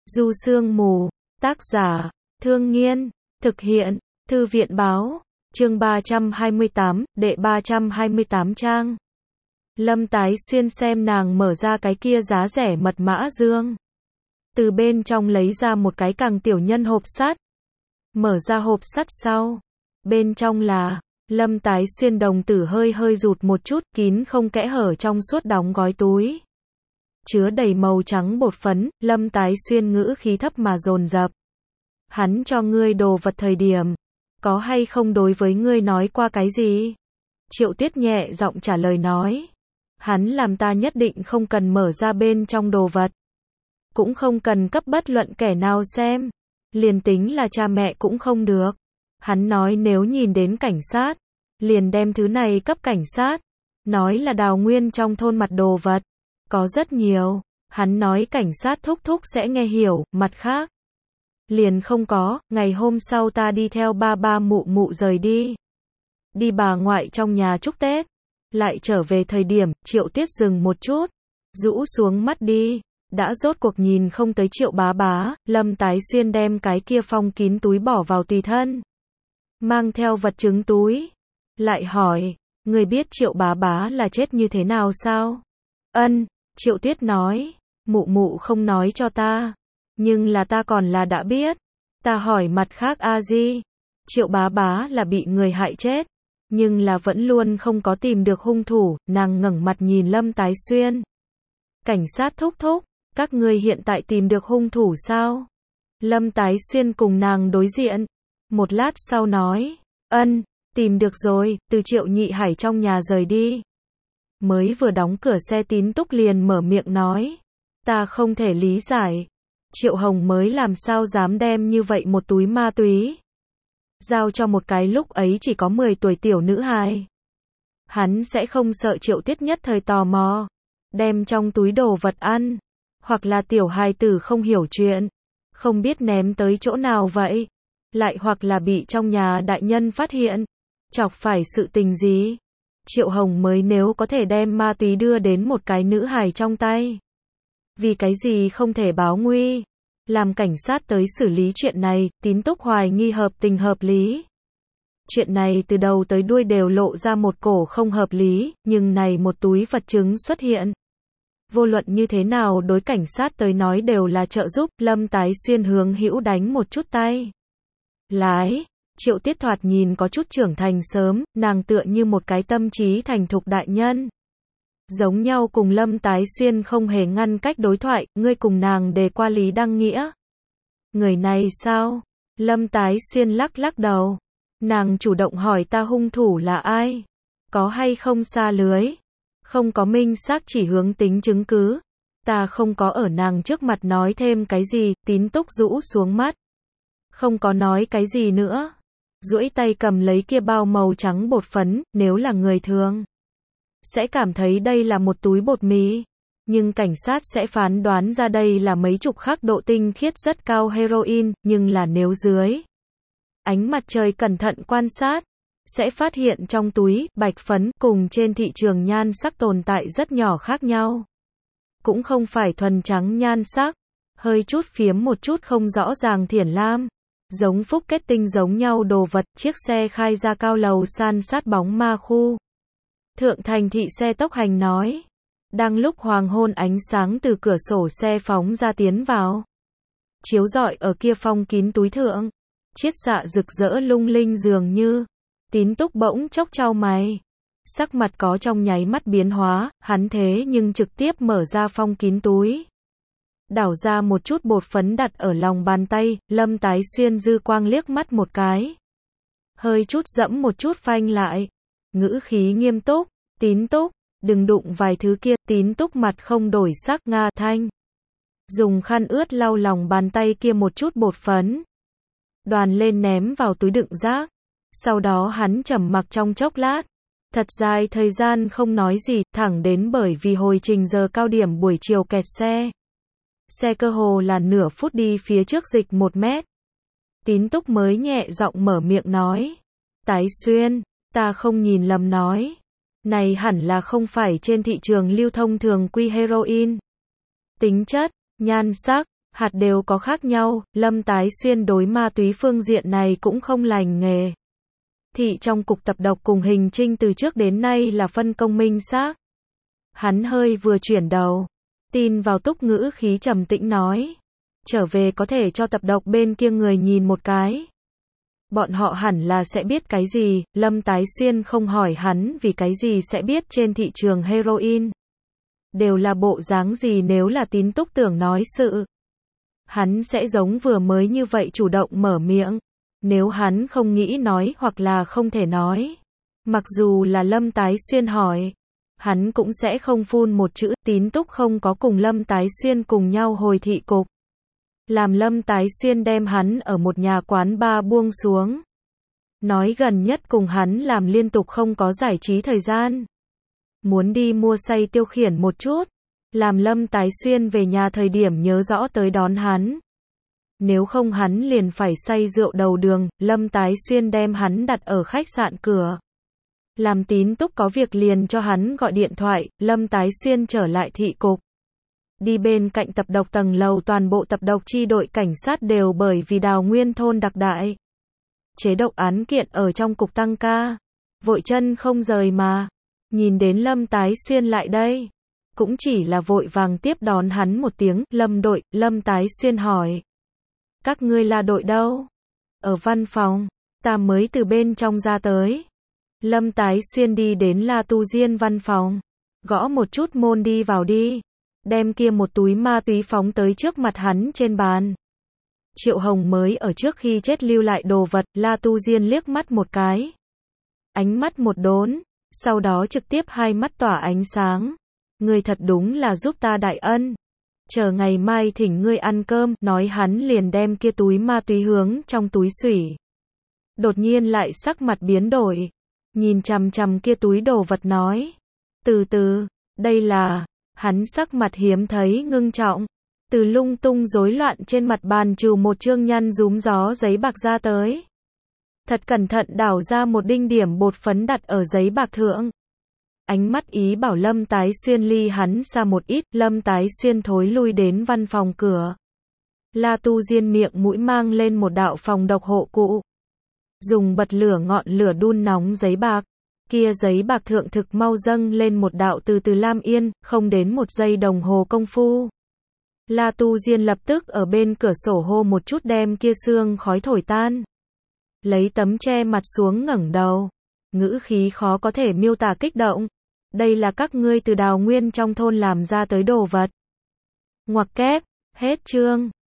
Du Sương Mù, tác giả, Thương Nghiên, thực hiện, Thư viện Báo, chương 328, đệ 328 trang. Lâm Tái Xuyên xem nàng mở ra cái kia giá rẻ mật mã dương. Từ bên trong lấy ra một cái càng tiểu nhân hộp sắt. Mở ra hộp sắt sau. Bên trong là, Lâm Tái Xuyên đồng tử hơi hơi rụt một chút, kín không kẽ hở trong suốt đóng gói túi. Chứa đầy màu trắng bột phấn, Lâm Tái Xuyên ngữ khí thấp mà dồn dập. Hắn cho ngươi đồ vật thời điểm, có hay không đối với ngươi nói qua cái gì? Triệu Tuyết nhẹ giọng trả lời nói. Hắn làm ta nhất định không cần mở ra bên trong đồ vật. Cũng không cần cấp bất luận kẻ nào xem. Liền tính là cha mẹ cũng không được. Hắn nói nếu nhìn đến cảnh sát, liền đem thứ này cấp cảnh sát. Nói là Đào Nguyên trong thôn mặt đồ vật. Có rất nhiều. Hắn nói cảnh sát thúc thúc sẽ nghe hiểu, mặt khác. Liền không có, ngày hôm sau ta đi theo ba ba mụ mụ rời đi. Đi bà ngoại trong nhà chúc Tết. Lại trở về thời điểm, Triệu Tuyết dừng một chút. Rũ xuống mắt đi. Đã rốt cuộc nhìn không tới Triệu bá bá, Lâm Tái Xuyên đem cái kia phong kín túi bỏ vào tùy thân. Mang theo vật chứng túi. Lại hỏi, người biết Triệu bá bá là chết như thế nào sao? Ân, Triệu Tuyết nói, mụ mụ không nói cho ta. Nhưng là ta còn là đã biết. Ta hỏi mặt khác a di. Triệu bá bá là bị người hại chết. Nhưng là vẫn luôn không có tìm được hung thủ, nàng ngẩng mặt nhìn Lâm Tái Xuyên. Cảnh sát thúc thúc, các ngươi hiện tại tìm được hung thủ sao? Lâm Tái Xuyên cùng nàng đối diện. Một lát sau nói, ân, tìm được rồi, từ Triệu Nhị Hải trong nhà rời đi. Mới vừa đóng cửa xe Tín Túc liền mở miệng nói. Ta không thể lý giải. Triệu Hồng mới làm sao dám đem như vậy một túi ma túy. Giao cho một cái lúc ấy chỉ có 10 tuổi tiểu nữ hài. Hắn sẽ không sợ Triệu Tuyết nhất thời tò mò. Đem trong túi đồ vật ăn. Hoặc là tiểu hài tử không hiểu chuyện. Không biết ném tới chỗ nào vậy. Lại hoặc là bị trong nhà đại nhân phát hiện. Chọc phải sự tình gì. Triệu Hồng mới nếu có thể đem ma túy đưa đến một cái nữ hài trong tay. Vì cái gì không thể báo nguy. Làm cảnh sát tới xử lý chuyện này, Tín Túc hoài nghi hợp tình hợp lý. Chuyện này từ đầu tới đuôi đều lộ ra một cổ không hợp lý, nhưng này một túi vật chứng xuất hiện. Vô luận như thế nào đối cảnh sát tới nói đều là trợ giúp, Lâm Tái Xuyên hướng hữu đánh một chút tay. Lái, Triệu Tiết thoạt nhìn có chút trưởng thành sớm, nàng tựa như một cái tâm trí thành thục đại nhân. Giống nhau cùng Lâm Tái Xuyên không hề ngăn cách đối thoại, ngươi cùng nàng đề qua Lý Đăng Nghĩa. Người này sao? Lâm Tái Xuyên lắc lắc đầu. Nàng chủ động hỏi ta hung thủ là ai? Có hay không xa lưới? Không có minh xác chỉ hướng tính chứng cứ. Ta không có ở nàng trước mặt nói thêm cái gì, Tín Túc rũ xuống mắt. Không có nói cái gì nữa. Duỗi tay cầm lấy kia bao màu trắng bột phấn, nếu là người thường sẽ cảm thấy đây là một túi bột mì. Nhưng cảnh sát sẽ phán đoán ra đây là mấy chục khắc độ tinh khiết rất cao heroin, nhưng là nếu dưới ánh mặt trời cẩn thận quan sát, sẽ phát hiện trong túi, bạch phấn, cùng trên thị trường nhan sắc tồn tại rất nhỏ khác nhau. Cũng không phải thuần trắng nhan sắc, hơi chút phiếm một chút không rõ ràng thiển lam. Giống phúc kết tinh giống nhau đồ vật, chiếc xe khai ra cao lầu san sát bóng ma khu. Thượng thành thị xe tốc hành nói. Đang lúc hoàng hôn ánh sáng từ cửa sổ xe phóng ra tiến vào. Chiếu rọi ở kia phong kín túi thượng. Chiết xạ rực rỡ lung linh dường như. Tín Túc bỗng chốc chau mày. Sắc mặt có trong nháy mắt biến hóa, hắn thế nhưng trực tiếp mở ra phong kín túi. Đảo ra một chút bột phấn đặt ở lòng bàn tay, Lâm Tái Xuyên dư quang liếc mắt một cái. Hơi chút dẫm một chút phanh lại. Ngữ khí nghiêm túc, Tín Túc, đừng đụng vài thứ kia, Tín Túc mặt không đổi sắc, nga thanh. Dùng khăn ướt lau lòng bàn tay kia một chút bột phấn. Đoàn lên ném vào túi đựng rác. Sau đó hắn trầm mặc trong chốc lát. Thật dài thời gian không nói gì, thẳng đến bởi vì hồi trình giờ cao điểm buổi chiều kẹt xe. Xe cơ hồ là nửa phút đi phía trước dịch 1 mét. Tín Túc mới nhẹ giọng mở miệng nói. Tái Xuyên, ta không nhìn lầm nói. Này hẳn là không phải trên thị trường lưu thông thường quy heroin. Tính chất, nhan sắc, hạt đều có khác nhau, Lâm Tái Xuyên đối ma túy phương diện này cũng không lành nghề. Thị trong cục tập độc cùng Hình Trinh từ trước đến nay là phân công minh xác. Hắn hơi vừa chuyển đầu, tin vào Túc ngữ khí trầm tĩnh nói. Trở về có thể cho tập độc bên kia người nhìn một cái. Bọn họ hẳn là sẽ biết cái gì, Lâm Tái Xuyên không hỏi hắn vì cái gì sẽ biết trên thị trường heroin. Đều là bộ dáng gì nếu là Tín Túc tưởng nói sự. Hắn sẽ giống vừa mới như vậy chủ động mở miệng. Nếu hắn không nghĩ nói hoặc là không thể nói. Mặc dù là Lâm Tái Xuyên hỏi. Hắn cũng sẽ không phun một chữ. Tín Túc không có cùng Lâm Tái Xuyên cùng nhau hồi thị cục. Làm Lâm Tái Xuyên đem hắn ở một nhà quán bar buông xuống. Nói gần nhất cùng hắn làm liên tục không có giải trí thời gian. Muốn đi mua say tiêu khiển một chút. Làm Lâm Tái Xuyên về nhà thời điểm nhớ rõ tới đón hắn. Nếu không hắn liền phải say rượu đầu đường, Lâm Tái Xuyên đem hắn đặt ở khách sạn cửa. Làm Tín Túc có việc liền cho hắn gọi điện thoại, Lâm Tái Xuyên trở lại thị cục. Đi bên cạnh tập độc tầng lầu toàn bộ tập độc chi đội cảnh sát đều bởi vì Đào Nguyên thôn đặc đại. Chế độc án kiện ở trong cục tăng ca. Vội chân không rời mà. Nhìn đến Lâm Tái Xuyên lại đây. Cũng chỉ là vội vàng tiếp đón hắn một tiếng, Lâm đội, Lâm Tái Xuyên hỏi. Các ngươi là đội đâu? Ở văn phòng, ta mới từ bên trong ra tới. Lâm Tái Xuyên đi đến La Tu Diên văn phòng. Gõ một chút môn đi vào đi. Đem kia một túi ma túy phóng tới trước mặt hắn trên bàn. Triệu Hồng mới ở trước khi chết lưu lại đồ vật, La Tu Diên liếc mắt một cái. Ánh mắt một đốn, sau đó trực tiếp hai mắt tỏa ánh sáng. Ngươi thật đúng là giúp ta đại ân. Chờ ngày mai thỉnh ngươi ăn cơm, nói hắn liền đem kia túi ma túy hướng trong túi xủy. Đột nhiên lại sắc mặt biến đổi. Nhìn chằm chằm kia túi đồ vật nói. Từ từ, đây là... Hắn sắc mặt hiếm thấy ngưng trọng. Từ lung tung rối loạn trên mặt bàn trừ một chương nhăn rúm gió giấy bạc ra tới. Thật cẩn thận đảo ra một đinh điểm bột phấn đặt ở giấy bạc thượng. Ánh mắt ý bảo Lâm Tái Xuyên ly hắn xa một ít, Lâm Tái Xuyên thối lui đến văn phòng cửa. La Tu Diên miệng mũi mang lên một đạo phòng độc hộ cụ. Dùng bật lửa ngọn lửa đun nóng giấy bạc. Kia giấy bạc thượng thực mau dâng lên một đạo từ từ lam yên, không đến một giây đồng hồ công phu. La Tu Diên lập tức ở bên cửa sổ hô một chút đem kia sương khói thổi tan. Lấy tấm che mặt xuống ngẩng đầu. Ngữ khí khó có thể miêu tả kích động. Đây là các ngươi từ Đào Nguyên trong thôn làm ra tới đồ vật. Ngoặc kép, hết chương.